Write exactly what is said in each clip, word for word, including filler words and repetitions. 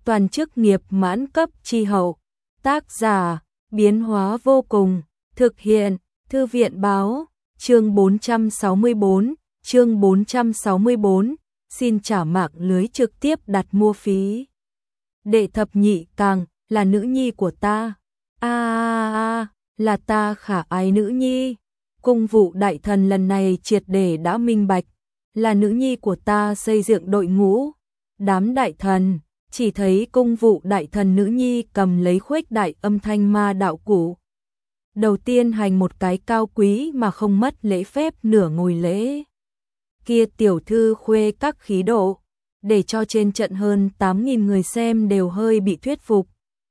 toàn chức nghiệp mãn cấp chi hậu. Tác giả, biến hóa vô cùng, thực hiện, Thư viện báo, chương bốn trăm sáu mươi tư, chương bốn trăm sáu mươi tư, xin trả mạng lưới trực tiếp đặt mua phí. Đệ thập nhị càng, là nữ nhi của ta. A a a, là ta khả ái nữ nhi. Cung vụ đại thần lần này triệt để đã minh bạch, là nữ nhi của ta xây dựng đội ngũ. Đám đại thần, chỉ thấy cung vụ đại thần nữ nhi cầm lấy khuếch đại âm thanh ma đạo cụ. Đầu tiên hành một cái cao quý mà không mất lễ phép nửa ngồi lễ. Kia tiểu thư khuê các khí độ, để cho trên trận hơn tám nghìn người xem đều hơi bị thuyết phục.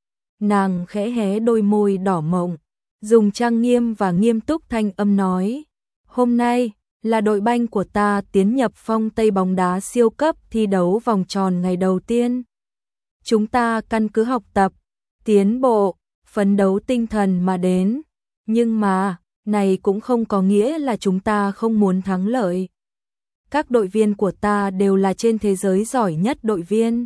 Nàng khẽ hé đôi môi đỏ mọng, dùng trang nghiêm và nghiêm túc thanh âm nói, hôm nay là đội banh của ta tiến nhập phong Tây bóng đá siêu cấp thi đấu vòng tròn ngày đầu tiên. Chúng ta căn cứ học tập, tiến bộ, phấn đấu tinh thần mà đến, nhưng mà, này cũng không có nghĩa là chúng ta không muốn thắng lợi. Các đội viên của ta đều là trên thế giới giỏi nhất đội viên,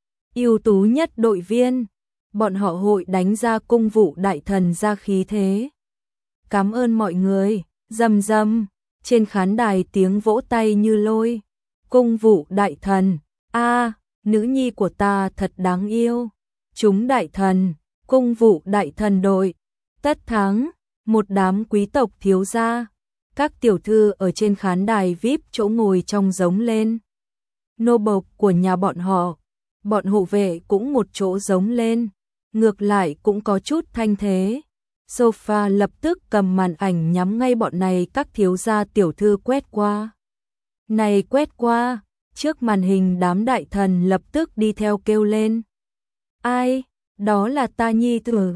ưu tú nhất đội viên. Bọn họ hội đánh ra cung vụ đại thần ra khí thế. Cảm ơn mọi người, rầm rầm, trên khán đài tiếng vỗ tay như lôi. Cung vụ đại thần, a, nữ nhi của ta thật đáng yêu. Chúng đại thần, cung vụ đại thần đội, tất thắng, một đám quý tộc thiếu gia. Các tiểu thư ở trên khán đài vi ai pi chỗ ngồi trong giống lên. Nô bộc của nhà bọn họ, bọn hộ vệ cũng một chỗ giống lên. Ngược lại cũng có chút thanh thế. Sofa lập tức cầm màn ảnh nhắm ngay bọn này các thiếu gia tiểu thư quét qua. Này quét qua, trước màn hình đám đại thần lập tức đi theo kêu lên. Ai, đó là ta nhi tử,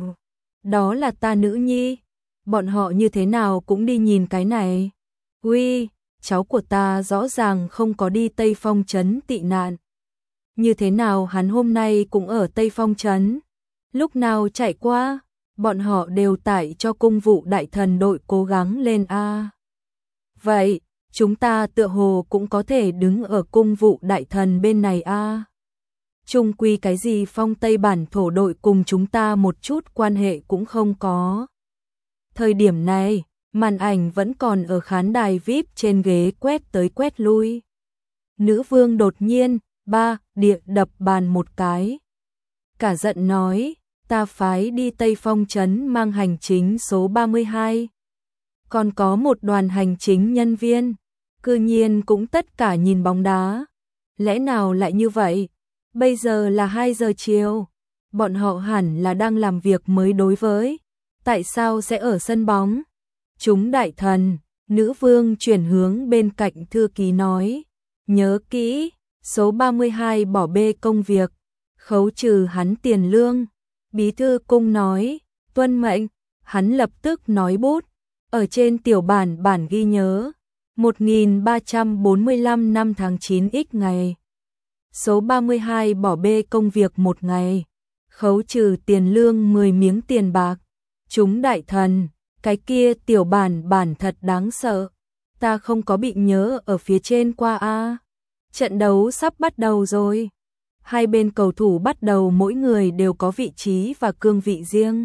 đó là ta nữ nhi. Bọn họ như thế nào cũng đi nhìn cái này. Ui, cháu của ta rõ ràng không có đi Tây Phong trấn tị nạn. Như thế nào hắn hôm nay cũng ở Tây Phong trấn. Lúc nào chạy qua, bọn họ đều tải cho cung vụ đại thần đội cố gắng lên a. Vậy, chúng ta tựa hồ cũng có thể đứng ở cung vụ đại thần bên này a. Chung quy cái gì phong Tây bản thổ đội cùng chúng ta một chút quan hệ cũng không có. Thời điểm này, màn ảnh vẫn còn ở khán đài vi ai pi trên ghế quét tới quét lui. Nữ vương đột nhiên, ba, địa đập bàn một cái. Cả giận nói, ta phái đi Tây Phong trấn mang hành chính số ba mươi hai. Còn có một đoàn hành chính nhân viên, cư nhiên cũng tất cả nhìn bóng đá. Lẽ nào lại như vậy? Bây giờ là hai giờ chiều, bọn họ hẳn là đang làm việc mới đối với. Tại sao sẽ ở sân bóng? Chúng đại thần, nữ vương chuyển hướng bên cạnh thư ký nói, nhớ kỹ, số ba mươi hai bỏ bê công việc, khấu trừ hắn tiền lương. Bí thư cung nói, tuân mệnh, hắn lập tức nói bút, ở trên tiểu bản bản ghi nhớ, một nghìn ba trăm bốn mươi lăm năm tháng chín x ngày. Số ba mươi hai bỏ bê công việc một ngày, khấu trừ tiền lương mười miếng tiền bạc. Chúng đại thần, cái kia tiểu bản bản thật đáng sợ, ta không có bị nhớ ở phía trên qua a. Trận đấu sắp bắt đầu rồi. Hai bên cầu thủ bắt đầu mỗi người đều có vị trí và cương vị riêng.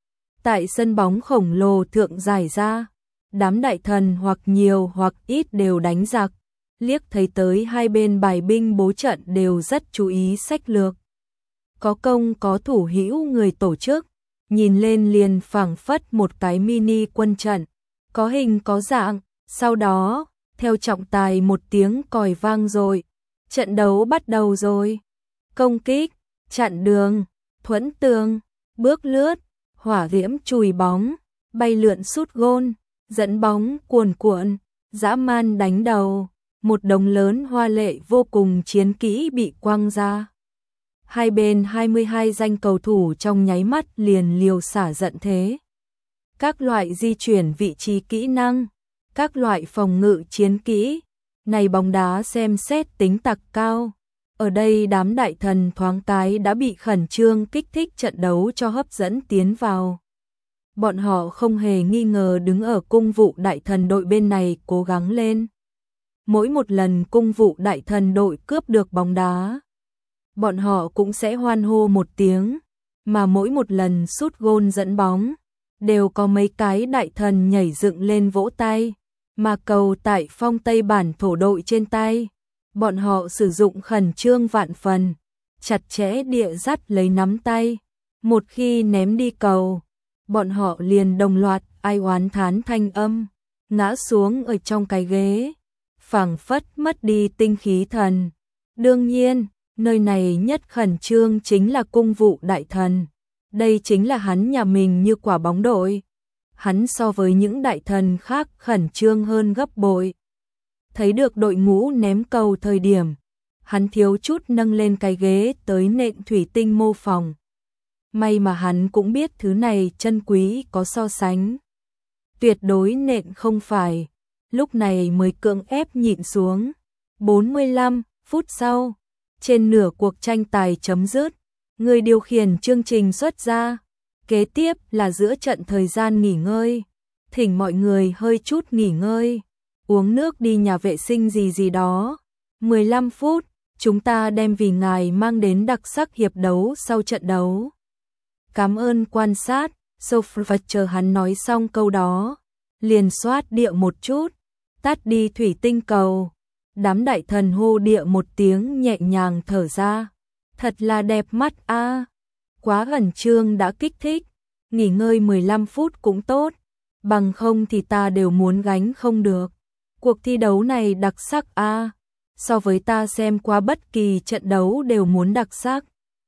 Tại sân bóng khổng lồ thượng giải ra, đám đại thần hoặc nhiều hoặc ít đều đánh giặc, liếc thấy tới hai bên bài binh bố trận đều rất chú ý sách lược. Có công có thủ hữu người tổ chức, nhìn lên liền phảng phất một cái mini quân trận, có hình có dạng, sau đó, theo trọng tài một tiếng còi vang rồi, trận đấu bắt đầu rồi. Công kích, chặn đường, thuẫn tường, bước lướt, hỏa diễm chùi bóng, bay lượn sút gôn, dẫn bóng cuồn cuộn, dã man đánh đầu, một đống lớn hoa lệ vô cùng chiến kỹ bị quăng ra. Hai bên hai mươi hai danh cầu thủ trong nháy mắt liền liều xả giận thế. Các loại di chuyển vị trí kỹ năng, các loại phòng ngự chiến kỹ, này bóng đá xem xét tính tặc cao. Ở đây đám đại thần thoáng cái đã bị khẩn trương kích thích trận đấu cho hấp dẫn tiến vào. Bọn họ không hề nghi ngờ đứng ở cung vụ đại thần đội bên này cố gắng lên. Mỗi một lần cung vụ đại thần đội cướp được bóng đá, bọn họ cũng sẽ hoan hô một tiếng, mà mỗi một lần sút gôn dẫn bóng, đều có mấy cái đại thần nhảy dựng lên vỗ tay, mà cầu tại phong Tây bản thổ đội trên tay, bọn họ sử dụng khẩn trương vạn phần, chặt chẽ địa dắt lấy nắm tay, một khi ném đi cầu, bọn họ liền đồng loạt ai oán thán thanh âm, ngã xuống ở trong cái ghế, phảng phất mất đi tinh khí thần. Đương nhiên, nơi này nhất khẩn trương chính là cung vụ đại thần, đây chính là hắn nhà mình như quả bóng đội. Hắn so với những đại thần khác khẩn trương hơn gấp bội. Thấy được đội ngũ ném cầu thời điểm, hắn thiếu chút nâng lên cái ghế tới nện thủy tinh mô phỏng. May mà hắn cũng biết thứ này chân quý có so sánh. Tuyệt đối nện không phải, lúc này mới cưỡng ép nhịn xuống. bốn mươi lăm phút sau, trên nửa cuộc tranh tài chấm dứt, người điều khiển chương trình xuất ra. Kế tiếp là giữa trận thời gian nghỉ ngơi, thỉnh mọi người hơi chút nghỉ ngơi, uống nước đi nhà vệ sinh gì gì đó. mười lăm phút, chúng ta đem vì ngài mang đến đặc sắc hiệp đấu sau trận đấu. Cảm ơn quan sát, Sophie chờ hắn nói xong câu đó, liền xoát địa một chút, tắt đi thủy tinh cầu. Đám đại thần hô địa một tiếng nhẹ nhàng thở ra, thật là đẹp mắt a. Quá khẩn trương đã kích thích, nghỉ ngơi mười lăm phút cũng tốt, bằng không thì ta đều muốn gánh không được. Cuộc thi đấu này đặc sắc a, so với ta xem qua bất kỳ trận đấu đều muốn đặc sắc.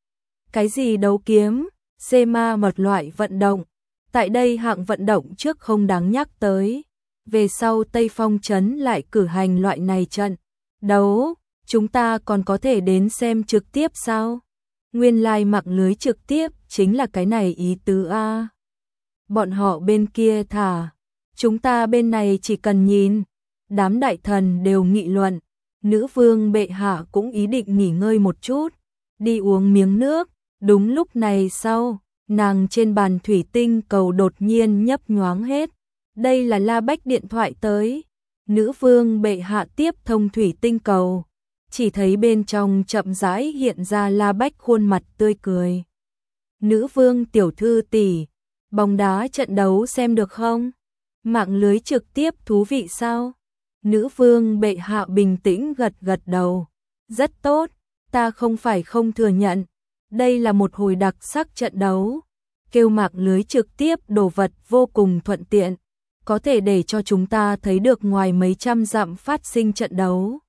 Cái gì đấu kiếm, xê ma một loại vận động, tại đây hạng vận động trước không đáng nhắc tới. Về sau Tây Phong Trấn lại cử hành loại này trận đấu, chúng ta còn có thể đến xem trực tiếp sao? Nguyên lai like mạng lưới trực tiếp chính là cái này ý tứ a. Bọn họ bên kia thả, chúng ta bên này chỉ cần nhìn. Đám đại thần đều nghị luận, nữ vương bệ hạ cũng ý định nghỉ ngơi một chút, đi uống miếng nước. Đúng lúc này sau, nàng trên bàn thủy tinh cầu đột nhiên nhấp nhoáng hết. Đây là La Bách điện thoại tới. Nữ vương bệ hạ tiếp thông thủy tinh cầu, chỉ thấy bên trong chậm rãi hiện ra La Bách khuôn mặt tươi cười. Nữ vương tiểu thư tỷ, bóng đá trận đấu xem được không? Mạng lưới trực tiếp thú vị sao? Nữ vương bệ hạ bình tĩnh gật gật đầu. Rất tốt, ta không phải không thừa nhận. Đây là một hồi đặc sắc trận đấu. Kêu mạng lưới trực tiếp đồ vật vô cùng thuận tiện. Có thể để cho chúng ta thấy được ngoài mấy trăm dặm phát sinh trận đấu.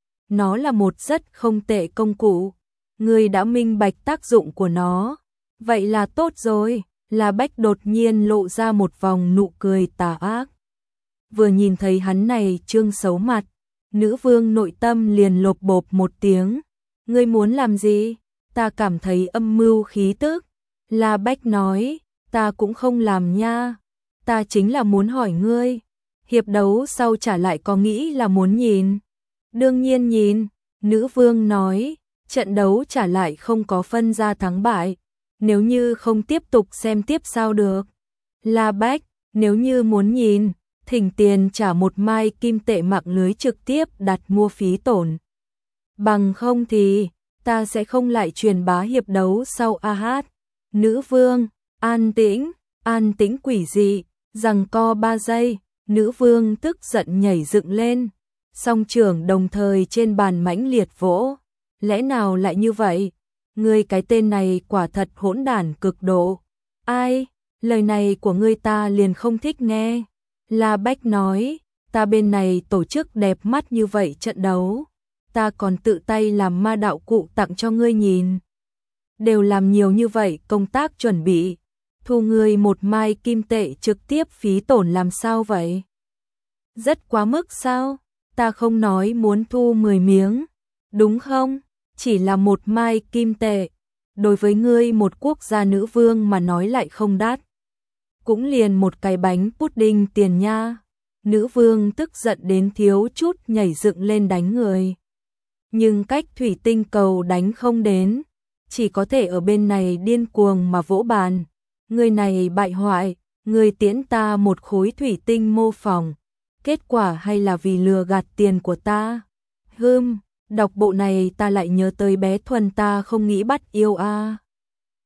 Nó là một rất không tệ công cụ. Người đã minh bạch tác dụng của nó. Vậy là tốt rồi. La Bách đột nhiên lộ ra một vòng nụ cười tà ác. Vừa nhìn thấy hắn này trương xấu mặt, nữ vương nội tâm liền lộp bộp một tiếng. Ngươi muốn làm gì? Ta cảm thấy âm mưu khí tức. La Bách nói, ta cũng không làm nha. Ta chính là muốn hỏi ngươi, hiệp đấu sau trả lại có nghĩ là muốn nhìn? Đương nhiên nhìn, nữ vương nói, trận đấu trả lại không có phân ra thắng bại, nếu như không tiếp tục xem tiếp sao được? La Bách, nếu như muốn nhìn, thỉnh tiền trả một mai kim tệ mạng lưới trực tiếp đặt mua phí tổn. Bằng không thì, ta sẽ không lại truyền bá hiệp đấu sau a hát. Nữ vương, an tĩnh, an tĩnh quỷ dị. Giằng co ba giây, nữ vương tức giận nhảy dựng lên, song trưởng đồng thời trên bàn mãnh liệt vỗ. Lẽ nào lại như vậy? Ngươi cái tên này quả thật hỗn đản cực độ. Ai? Lời này của ngươi ta liền không thích nghe. La Bách nói, ta bên này tổ chức đẹp mắt như vậy trận đấu, ta còn tự tay làm ma đạo cụ tặng cho ngươi nhìn. Đều làm nhiều như vậy công tác chuẩn bị. Thu ngươi một mai kim tệ trực tiếp phí tổn làm sao vậy? Rất quá mức sao? Ta không nói muốn thu mười miếng, đúng không? Chỉ là một mai kim tệ. Đối với ngươi một quốc gia nữ vương mà nói lại không đắt. Cũng liền một cái bánh pudding tiền nha. Nữ vương tức giận đến thiếu chút nhảy dựng lên đánh người. Nhưng cách thủy tinh cầu đánh không đến, chỉ có thể ở bên này điên cuồng mà vỗ bàn. Người này bại hoại, người tiễn ta một khối thủy tinh mô phỏng, kết quả hay là vì lừa gạt tiền của ta? Hừm, Đọc bộ này ta lại nhớ tới bé Thuần, ta không nghĩ bắt yêu a.